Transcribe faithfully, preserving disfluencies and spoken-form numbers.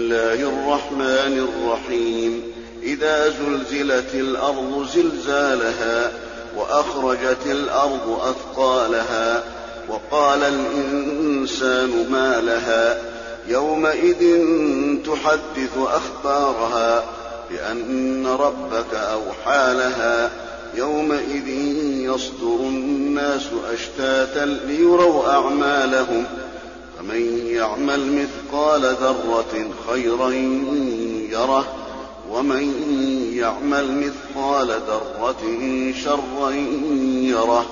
الله الرحمن الرحيم إذا زلزلت الأرض زلزالها وأخرجت الأرض أثقالها وقال الإنسان ما لها يومئذ تحدث أخبارها بأن ربك أوحى لها يومئذ يصدر الناس أشتاتا ليروا أعمالهم فمن يعمل مثقال ذرة خيرا يره ومن يعمل مثقال ذرة شرا يره